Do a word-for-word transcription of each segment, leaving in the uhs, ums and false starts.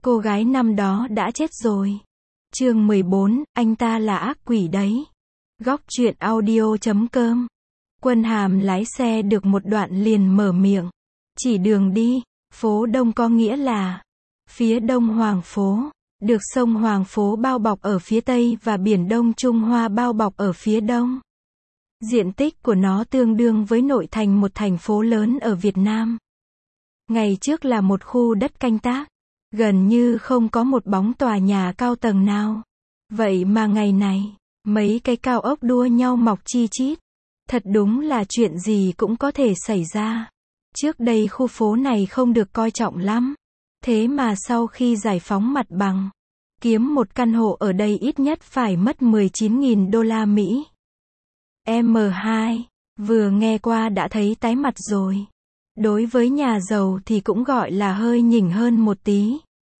Cô gái năm đó đã chết rồi. Chương mười bốn, anh ta là ác quỷ đấy. Góc truyện audio chấm com. Quân Hàm lái xe được một đoạn liền mở miệng. Chỉ đường đi, phố Đông có nghĩa là phía Đông Hoàng Phố, được sông Hoàng Phố bao bọc ở phía Tây và biển Đông Trung Hoa bao bọc ở phía Đông. Diện tích của nó tương đương với nội thành một thành phố lớn ở Việt Nam. Ngày trước là một khu đất canh tác, gần như không có một bóng tòa nhà cao tầng nào. Vậy mà ngày này, mấy cái cao ốc đua nhau mọc chi chít. Thật đúng là chuyện gì cũng có thể xảy ra. Trước đây khu phố này không được coi trọng lắm. Thế mà sau khi giải phóng mặt bằng, kiếm một căn hộ ở đây ít nhất phải mất mười chín nghìn đô la Mỹ. em hai, vừa nghe qua đã thấy tái mặt rồi. Đối với nhà giàu thì cũng gọi là hơi nhỉnh hơn một tí.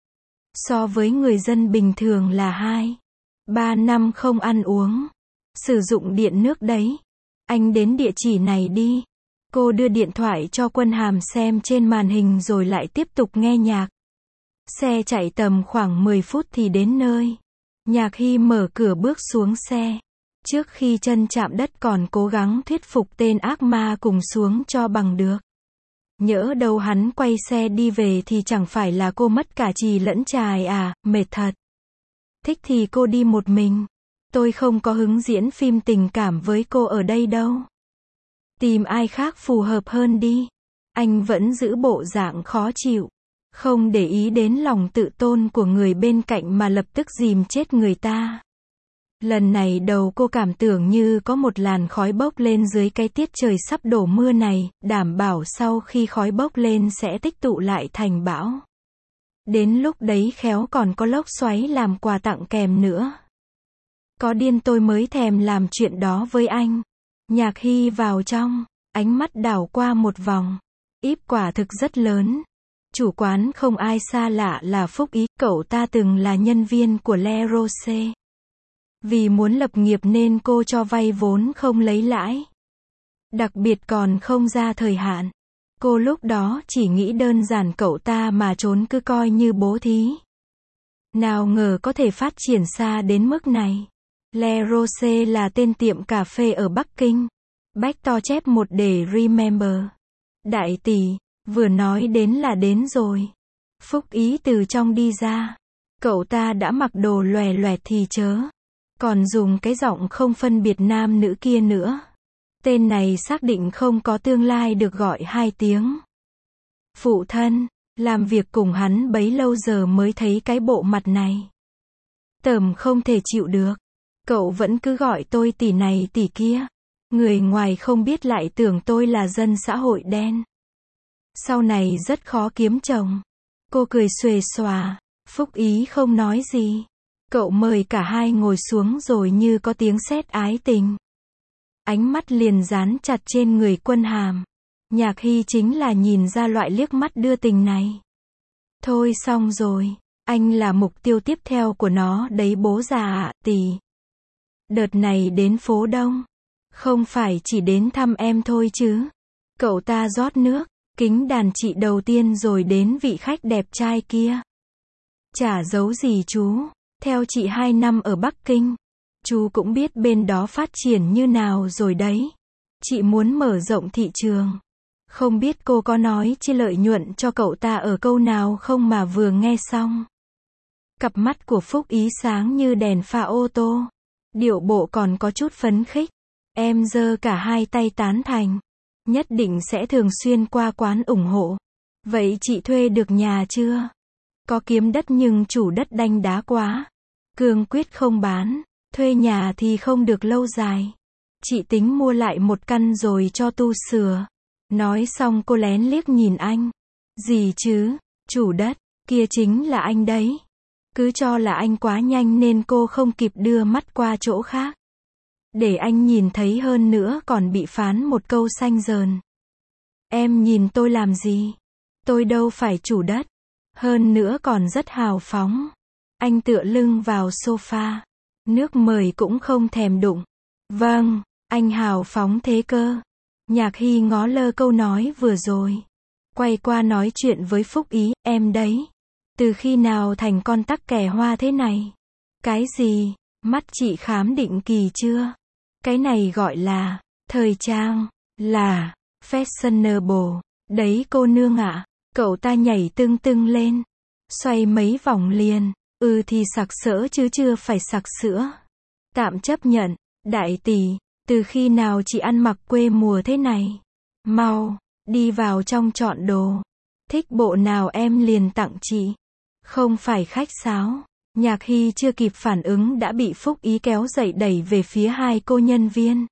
So với người dân bình thường là hai, ba năm không ăn uống, sử dụng điện nước đấy. Anh đến địa chỉ này đi. Cô đưa điện thoại cho Quân Hàm xem trên màn hình rồi lại tiếp tục nghe nhạc. Xe chạy tầm khoảng mười phút thì đến nơi. Nhạc Hy mở cửa bước xuống xe. Trước khi chân chạm đất còn cố gắng thuyết phục tên ác ma cùng xuống cho bằng được. Nhỡ đâu hắn quay xe đi về thì chẳng phải là cô mất cả chì lẫn chài à, mệt thật. Thích thì cô đi một mình. Tôi không có hứng diễn phim tình cảm với cô ở đây đâu. Tìm ai khác phù hợp hơn đi. Anh vẫn giữ bộ dạng khó chịu. Không để ý đến lòng tự tôn của người bên cạnh mà lập tức dìm chết người ta. Lần này đầu cô cảm tưởng như có một làn khói bốc lên dưới cái tiết trời sắp đổ mưa này, đảm bảo sau khi khói bốc lên sẽ tích tụ lại thành bão. Đến lúc đấy khéo còn có lốc xoáy làm quà tặng kèm nữa. Có điên tôi mới thèm làm chuyện đó với anh. Nhạc Hy vào trong, ánh mắt đảo qua một vòng. Íp quả thực rất lớn. Chủ quán không ai xa lạ là Phúc Ý, cậu ta từng là nhân viên của Le Rose. Vì muốn lập nghiệp nên cô cho vay vốn không lấy lãi. Đặc biệt còn không ra thời hạn. Cô lúc đó chỉ nghĩ đơn giản cậu ta mà trốn cứ coi như bố thí. Nào ngờ có thể phát triển xa đến mức này. Le Rose là tên tiệm cà phê ở Bắc Kinh. Bách to chép một để remember. Đại tỷ, vừa nói đến là đến rồi. Phúc Ý từ trong đi ra. Cậu ta đã mặc đồ lòe loẹt thì chớ. Còn dùng cái giọng không phân biệt nam nữ kia nữa. Tên này xác định không có tương lai được gọi hai tiếng. Phụ thân, làm việc cùng hắn bấy lâu giờ mới thấy cái bộ mặt này. Tởm không thể chịu được. Cậu vẫn cứ gọi tôi tỷ này tỷ kia. Người ngoài không biết lại tưởng tôi là dân xã hội đen. Sau này rất khó kiếm chồng. Cô cười xuề xòa. Phúc Ý không nói gì. Cậu mời cả hai ngồi xuống rồi như có tiếng sét ái tình. Ánh mắt liền dán chặt trên người Quân Hàm. Nhạc Hy chính là nhìn ra loại liếc mắt đưa tình này. Thôi xong rồi. Anh là mục tiêu tiếp theo của nó đấy bố già ạ, tỷ. Đợt này đến phố Đông. Không phải chỉ đến thăm em thôi chứ. Cậu ta rót nước, kính đàn chị đầu tiên rồi đến vị khách đẹp trai kia. Chả giấu gì chú. Theo chị hai năm ở Bắc Kinh. Chú cũng biết bên đó phát triển như nào rồi đấy. Chị muốn mở rộng thị trường. Không biết cô có nói chi lợi nhuận cho cậu ta ở câu nào không mà vừa nghe xong. Cặp mắt của Phúc Ý sáng như đèn pha ô tô. Điệu bộ còn có chút phấn khích. Em giơ cả hai tay tán thành. Nhất định sẽ thường xuyên qua quán ủng hộ. Vậy chị thuê được nhà chưa? Có kiếm đất nhưng chủ đất đanh đá quá. Cương quyết không bán. Thuê nhà thì không được lâu dài. Chị tính mua lại một căn rồi cho tu sửa. Nói xong cô lén liếc nhìn anh. Gì chứ? Chủ đất, kia chính là anh đấy. Cứ cho là anh quá nhanh nên cô không kịp đưa mắt qua chỗ khác. Để anh nhìn thấy hơn nữa còn bị phán một câu xanh dờn. Em nhìn tôi làm gì? Tôi đâu phải chủ đất. Hơn nữa còn rất hào phóng. Anh tựa lưng vào sofa. Nước mời cũng không thèm đụng. Vâng, anh hào phóng thế cơ. Nhạc Hy ngó lơ câu nói vừa rồi. Quay qua nói chuyện với Phúc Ý, em đấy. Từ khi nào thành con tắc kè hoa thế này? Cái gì? Mắt chị khám định kỳ chưa? Cái này gọi là thời trang, là fashionable. Đấy cô nương ạ. Cậu ta nhảy tưng tưng lên, xoay mấy vòng liền. Ừ thì sặc sỡ chứ chưa phải sặc sữa. Tạm chấp nhận. Đại tỷ, từ khi nào chị ăn mặc quê mùa thế này? Mau, đi vào trong chọn đồ. Thích bộ nào em liền tặng chị. Không phải khách sáo. Nhạc Hy chưa kịp phản ứng đã bị Phúc Ý kéo dậy đẩy về phía hai cô nhân viên.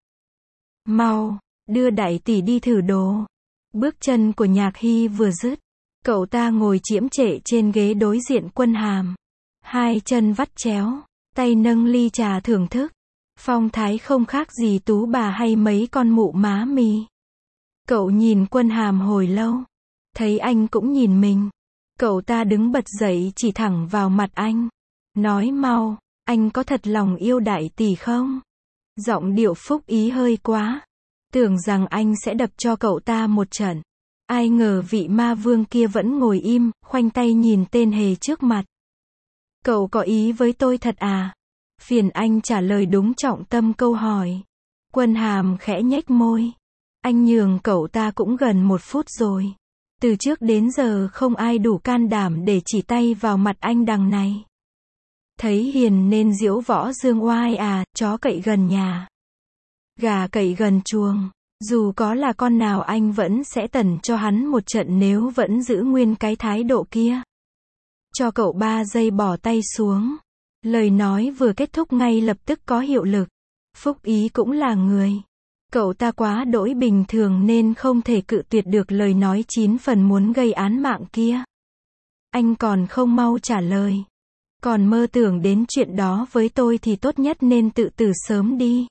Mau, đưa đại tỷ đi thử đồ. Bước chân của Nhạc Hy vừa dứt, cậu ta ngồi chiếm trệ trên ghế đối diện Quân Hàm. Hai chân vắt chéo, tay nâng ly trà thưởng thức. Phong thái không khác gì Tú bà hay mấy con mụ má mì. Cậu nhìn Quân Hàm hồi lâu, thấy anh cũng nhìn mình. Cậu ta đứng bật dậy chỉ thẳng vào mặt anh. Nói mau, anh có thật lòng yêu đại tỷ không? Giọng điệu Phúc Ý hơi quá. Tưởng rằng anh sẽ đập cho cậu ta một trận. Ai ngờ vị ma vương kia vẫn ngồi im, khoanh tay nhìn tên hề trước mặt. Cậu có ý với tôi thật à? Phiền anh trả lời đúng trọng tâm câu hỏi. Quân Hàm khẽ nhếch môi. Anh nhường cậu ta cũng gần một phút rồi. Từ trước đến giờ không ai đủ can đảm để chỉ tay vào mặt anh đằng này. Thấy hiền nên diễu võ dương oai à, chó cậy gần nhà, gà cậy gần chuồng. Dù có là con nào anh vẫn sẽ tẩn cho hắn một trận nếu vẫn giữ nguyên cái thái độ kia. Cho cậu ba giây bỏ tay xuống. Lời nói vừa kết thúc ngay lập tức có hiệu lực. Phúc Ý cũng là người. Cậu ta quá đỗi bình thường nên không thể cự tuyệt được lời nói chín phần muốn gây án mạng kia. Anh còn không mau trả lời. Còn mơ tưởng đến chuyện đó với tôi thì tốt nhất nên tự tử sớm đi.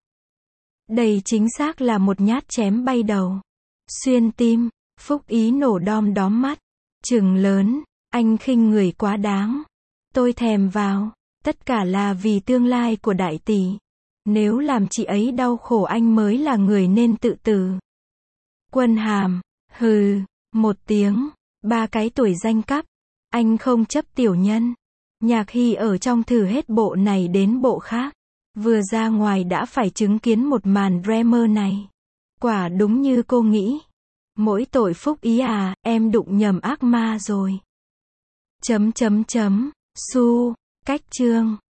Đây chính xác là một nhát chém bay đầu. Xuyên tim. Phúc Ý nổ đom đóm mắt. Trừng lớn. Anh khinh người quá đáng. Tôi thèm vào. Tất cả là vì tương lai của đại tỷ. Nếu làm chị ấy đau khổ anh mới là người nên tự tử. Quân Hàm. Hừ. Một tiếng. Ba cái tuổi danh cắp. Anh không chấp tiểu nhân. Nhạc Hy ở trong thử hết bộ này đến bộ khác. Vừa ra ngoài đã phải chứng kiến một màn drama này. Quả đúng như cô nghĩ. Mỗi tội Phúc Ý à, em đụng nhầm ác ma rồi. Chấm chấm chấm. Su. Cách chương.